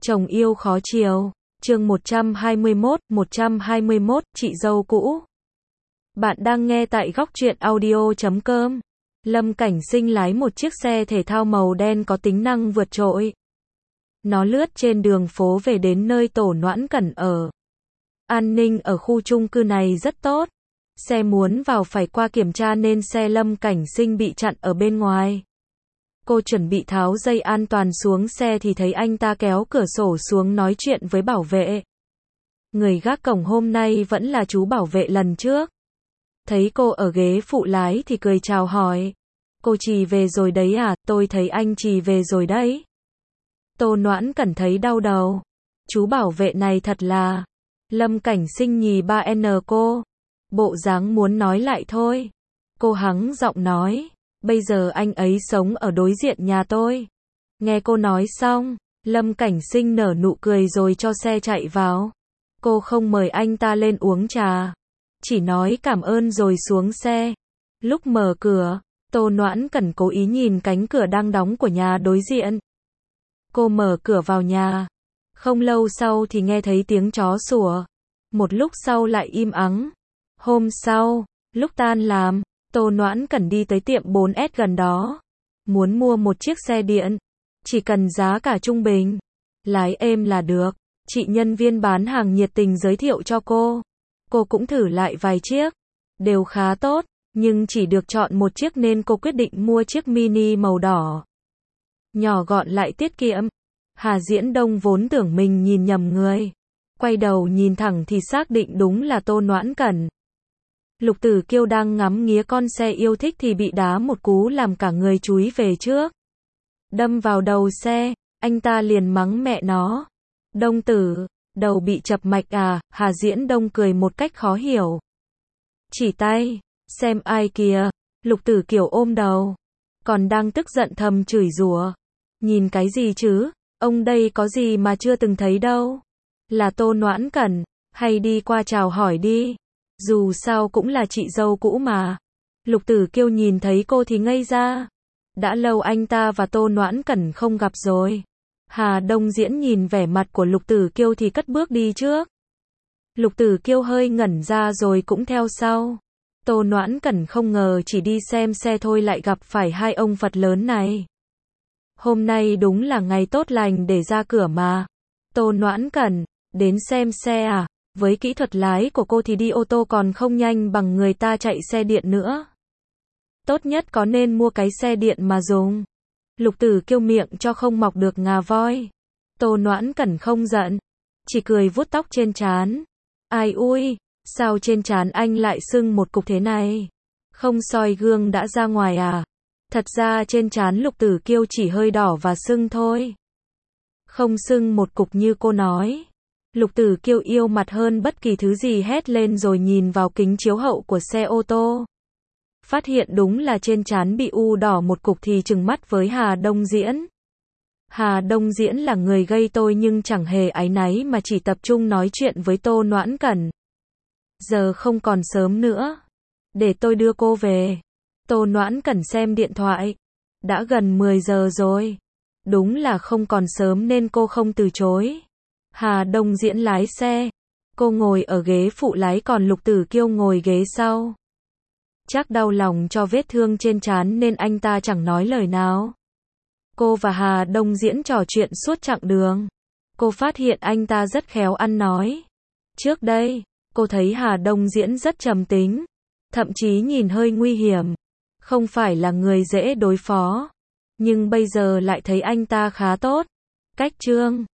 Chồng yêu khó chiều. Chương 121, chị dâu cũ. Bạn đang nghe tại góc truyện audio.com. Lâm Cảnh Sinh lái một chiếc xe thể thao màu đen có tính năng vượt trội. Nó lướt trên đường phố về đến nơi Tổ Noãn Cẩn ở. An ninh ở khu chung cư này rất tốt. Xe muốn vào phải qua kiểm tra nên xe Lâm Cảnh Sinh bị chặn ở bên ngoài. Cô chuẩn bị tháo dây an toàn xuống xe thì thấy anh ta kéo cửa sổ xuống nói chuyện với bảo vệ. Người gác cổng hôm nay vẫn là chú bảo vệ lần trước. Thấy cô ở ghế phụ lái thì cười chào hỏi. Cô Trì về rồi đấy à, tôi thấy anh Trì về rồi đấy. Tô Noãn Cẩn thấy đau đầu. Chú bảo vệ này thật là... Lâm Cảnh Sinh nhì 3N cô. Bộ dáng muốn nói lại thôi. Cô hắng giọng nói. Bây giờ anh ấy sống ở đối diện nhà tôi. Nghe cô nói xong, Lâm Cảnh Sinh nở nụ cười rồi cho xe chạy vào. Cô không mời anh ta lên uống trà. Chỉ nói cảm ơn rồi xuống xe. Lúc mở cửa, Tô Noãn Cẩn cố ý nhìn cánh cửa đang đóng của nhà đối diện. Cô mở cửa vào nhà. Không lâu sau thì nghe thấy tiếng chó sủa. Một lúc sau lại im ắng. Hôm sau, lúc tan làm, Tô Noãn Cẩn đi tới tiệm 4S gần đó. Muốn mua một chiếc xe điện. Chỉ cần giá cả trung bình. Lái êm là được. Chị nhân viên bán hàng nhiệt tình giới thiệu cho cô. Cô cũng thử lại vài chiếc. Đều khá tốt. Nhưng chỉ được chọn một chiếc nên cô quyết định mua chiếc mini màu đỏ. Nhỏ gọn lại tiết kiệm. Hà Diễn Đông vốn tưởng mình nhìn nhầm người. Quay đầu nhìn thẳng thì xác định đúng là Tô Noãn Cẩn. Lục Tử Kiêu đang ngắm nghía con xe yêu thích thì bị đá một cú làm cả người chúi về trước. Đâm vào đầu xe, anh ta liền mắng mẹ nó. Đông tử, đầu bị chập mạch à, Hà Diễn Đông cười một cách khó hiểu. Chỉ tay, xem ai kìa, Lục Tử Kiều ôm đầu. Còn đang tức giận thầm chửi rủa. Nhìn cái gì chứ, ông đây có gì mà chưa từng thấy đâu. Là Tô Noãn Cẩn, hay đi qua chào hỏi đi. Dù sao cũng là chị dâu cũ mà. Lục Tử Kiêu nhìn thấy cô thì ngây ra. Đã lâu anh ta và Tô Noãn Cẩn không gặp rồi. Hà Đông Diễn nhìn vẻ mặt của Lục Tử Kiêu thì cất bước đi trước. Lục Tử Kiêu hơi ngẩn ra rồi cũng theo sau. Tô Noãn Cẩn không ngờ chỉ đi xem xe thôi lại gặp phải hai ông Phật lớn này. Hôm nay đúng là ngày tốt lành để ra cửa mà. Tô Noãn Cẩn, đến xem xe à? Với kỹ thuật lái của cô thì đi ô tô còn không nhanh bằng người ta chạy xe điện nữa. Tốt nhất có nên mua cái xe điện mà dùng. Lục Tử Kiêu miệng cho không mọc được ngà voi. Tô Noãn Cẩn không giận. Chỉ cười vuốt tóc trên trán. Ai ui, sao trên trán anh lại sưng một cục thế này? Không soi gương đã ra ngoài à? Thật ra trên trán Lục Tử Kiêu chỉ hơi đỏ và sưng thôi. Không sưng một cục như cô nói. Lục Tử Kiêu yêu mặt hơn bất kỳ thứ gì hét lên rồi nhìn vào kính chiếu hậu của xe ô tô. Phát hiện đúng là trên trán bị u đỏ một cục thì trừng mắt với Hà Đông Diễn. Hà Đông Diễn là người gây tôi nhưng chẳng hề áy náy mà chỉ tập trung nói chuyện với Tô Noãn Cẩn. Giờ không còn sớm nữa. Để tôi đưa cô về. Tô Noãn Cẩn xem điện thoại. Đã gần 10 giờ rồi. Đúng là không còn sớm nên cô không từ chối. Hà Đông Diễn lái xe. Cô ngồi ở ghế phụ lái còn Lục Tử Kiêu ngồi ghế sau. Chắc đau lòng cho vết thương trên trán nên anh ta chẳng nói lời nào. Cô và Hà Đông Diễn trò chuyện suốt chặng đường. Cô phát hiện anh ta rất khéo ăn nói. Trước đây, cô thấy Hà Đông Diễn rất trầm tính. Thậm chí nhìn hơi nguy hiểm. Không phải là người dễ đối phó. Nhưng bây giờ lại thấy anh ta khá tốt. Cách trương.